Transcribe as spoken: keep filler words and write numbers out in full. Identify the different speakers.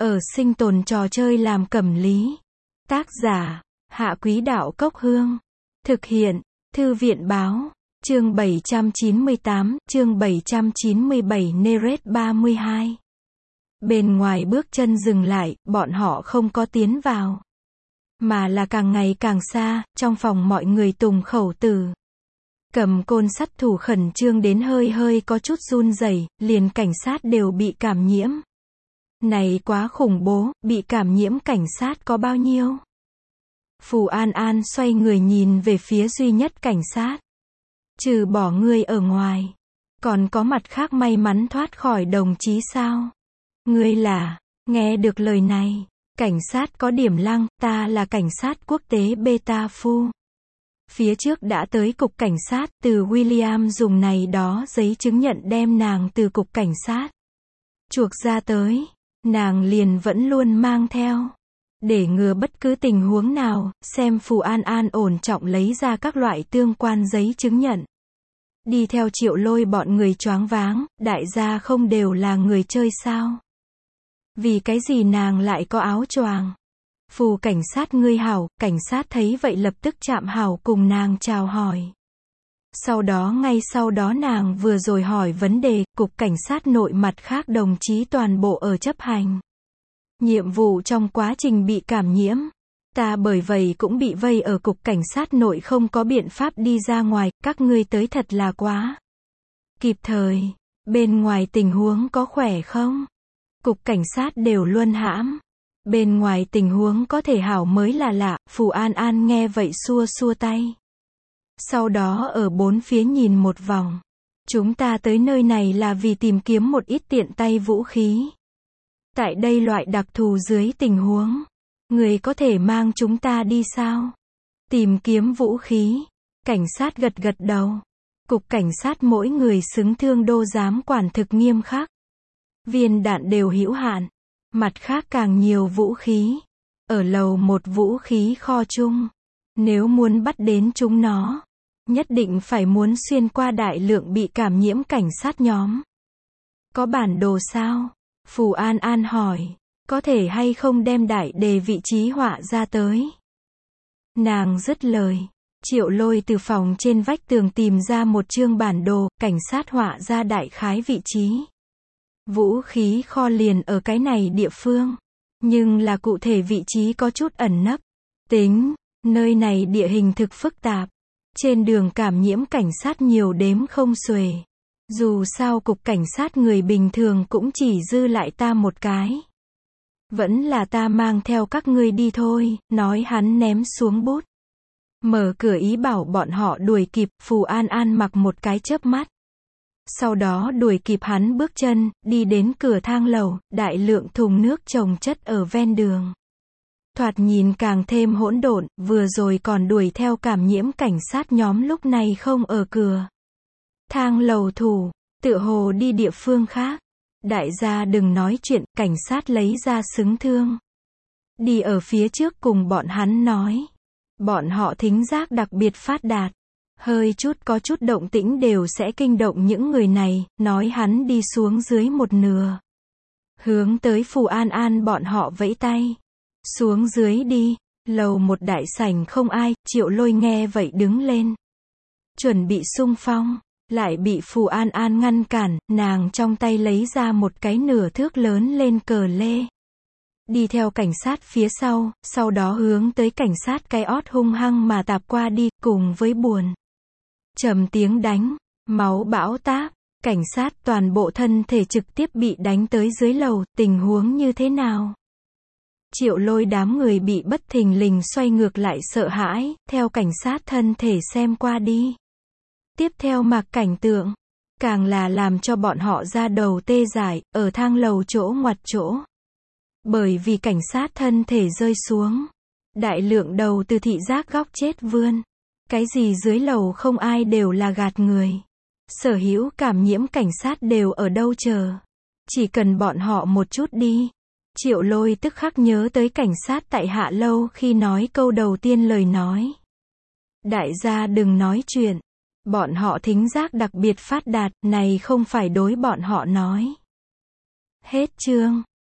Speaker 1: ở sinh tồn trò chơi làm cẩm lý. Tác giả, Hạ Quý Đạo Cốc Hương. Thực hiện, Thư viện Báo. Chương bảy trăm chín mươi tám, chương bảy trăm chín mươi bảy Neret ba mươi hai. Bên ngoài bước chân dừng lại, bọn họ không có tiến vào. Mà là càng ngày càng xa, trong phòng mọi người tùng khẩu từ. Cầm côn sắt thủ khẩn trương đến hơi hơi có chút run rẩy, liền cảnh sát đều bị cảm nhiễm. Này quá khủng bố, bị cảm nhiễm cảnh sát có bao nhiêu? Phù An An xoay người nhìn về phía duy nhất cảnh sát. Trừ bỏ ngươi ở ngoài, còn có mặt khác may mắn thoát khỏi đồng chí sao? Ngươi là, nghe được lời này, cảnh sát có điểm lăng, ta là cảnh sát quốc tế Beta Phu. Phía trước đã tới cục cảnh sát, từ William dùng này đó giấy chứng nhận đem nàng từ cục cảnh sát chuộc ra tới, nàng liền vẫn luôn mang theo. Để ngừa bất cứ tình huống nào, xem Phù An An ổn trọng lấy ra các loại tương quan giấy chứng nhận. Đi theo Triệu Lôi bọn người choáng váng, đại gia không đều là người chơi sao? Vì cái gì nàng lại có áo choàng? Phù cảnh sát ngươi hảo, cảnh sát thấy vậy lập tức chạm hảo cùng nàng chào hỏi. Sau đó ngay sau đó nàng vừa rồi hỏi vấn đề, cục cảnh sát nội mặt khác đồng chí toàn bộ ở chấp hành nhiệm vụ trong quá trình bị cảm nhiễm. Ta bởi vậy cũng bị vây ở cục cảnh sát nội không có biện pháp đi ra ngoài, các ngươi tới thật là quá kịp thời. Bên ngoài tình huống có khỏe không? Cục cảnh sát đều luân hãm. Bên ngoài tình huống có thể hảo mới là lạ, Phù An An nghe vậy xua xua tay. Sau đó ở bốn phía nhìn một vòng. Chúng ta tới nơi này là vì tìm kiếm một ít tiện tay vũ khí. Tại đây loại đặc thù dưới tình huống, người có thể mang chúng ta đi sao? Tìm kiếm vũ khí. Cảnh sát gật gật đầu. Cục cảnh sát mỗi người xứng thương đô giám quản thực nghiêm khắc. Viên đạn đều hữu hạn. Mặt khác càng nhiều vũ khí. Ở lầu một vũ khí kho chung. Nếu muốn bắt đến chúng nó, nhất định phải muốn xuyên qua đại lượng bị cảm nhiễm cảnh sát nhóm. Có bản đồ sao? Phù An An hỏi. Có thể hay không đem đại đề vị trí họa ra tới? Nàng dứt lời. Triệu Lôi từ phòng trên vách tường tìm ra một chương bản đồ, cảnh sát họa ra đại khái vị trí. Vũ khí kho liền ở cái này địa phương. Nhưng là cụ thể vị trí có chút ẩn nấp. Tính, nơi này địa hình thực phức tạp. Trên đường cảm nhiễm cảnh sát nhiều đếm không xuể. Dù sao cục cảnh sát người bình thường cũng chỉ dư lại ta một cái. Vẫn là ta mang theo các ngươi đi thôi, nói hắn ném xuống bút. Mở cửa ý bảo bọn họ đuổi kịp, Phù An An mặc một cái chớp mắt. Sau đó đuổi kịp hắn bước chân, đi đến cửa thang lầu, đại lượng thùng nước chồng chất ở ven đường. Thoạt nhìn càng thêm hỗn độn, vừa rồi còn đuổi theo cảm nhiễm cảnh sát nhóm lúc này không ở cửa thang lầu thủ, tựa hồ đi địa phương khác. Đại gia đừng nói chuyện, cảnh sát lấy ra xứng thương. Đi ở phía trước cùng bọn hắn nói. Bọn họ thính giác đặc biệt phát đạt. Hơi chút có chút động tĩnh đều sẽ kinh động những người này, nói hắn đi xuống dưới một nửa. Hướng tới Phù An An bọn họ vẫy tay. Xuống dưới đi, lầu một đại sảnh không ai, Triệu Lôi nghe vậy đứng lên. Chuẩn bị xung phong, lại bị Phù An An ngăn cản, nàng trong tay lấy ra một cái nửa thước lớn lên cờ lê. Đi theo cảnh sát phía sau, sau đó hướng tới cảnh sát cái ót hung hăng mà tạp qua đi, cùng với buồn. Trầm tiếng đánh, máu bão táp, cảnh sát toàn bộ thân thể trực tiếp bị đánh tới dưới lầu, tình huống như thế nào? Triệu Lôi đám người bị bất thình lình xoay ngược lại sợ hãi, theo cảnh sát thân thể xem qua đi. Tiếp theo mặc cảnh tượng, càng là làm cho bọn họ ra đầu tê dại, ở thang lầu chỗ ngoặt chỗ. Bởi vì cảnh sát thân thể rơi xuống, đại lượng đầu từ thị giác góc chết vươn. Cái gì dưới lầu không ai đều là gạt người. Sở hữu cảm nhiễm cảnh sát đều ở đâu chờ. Chỉ cần bọn họ một chút đi. Triệu Lôi tức khắc nhớ tới cảnh sát tại Hạ Lâu khi nói câu đầu tiên lời nói. Đại gia đừng nói chuyện. Bọn họ thính giác đặc biệt phát đạt, này không phải đối bọn họ nói. Hết chương.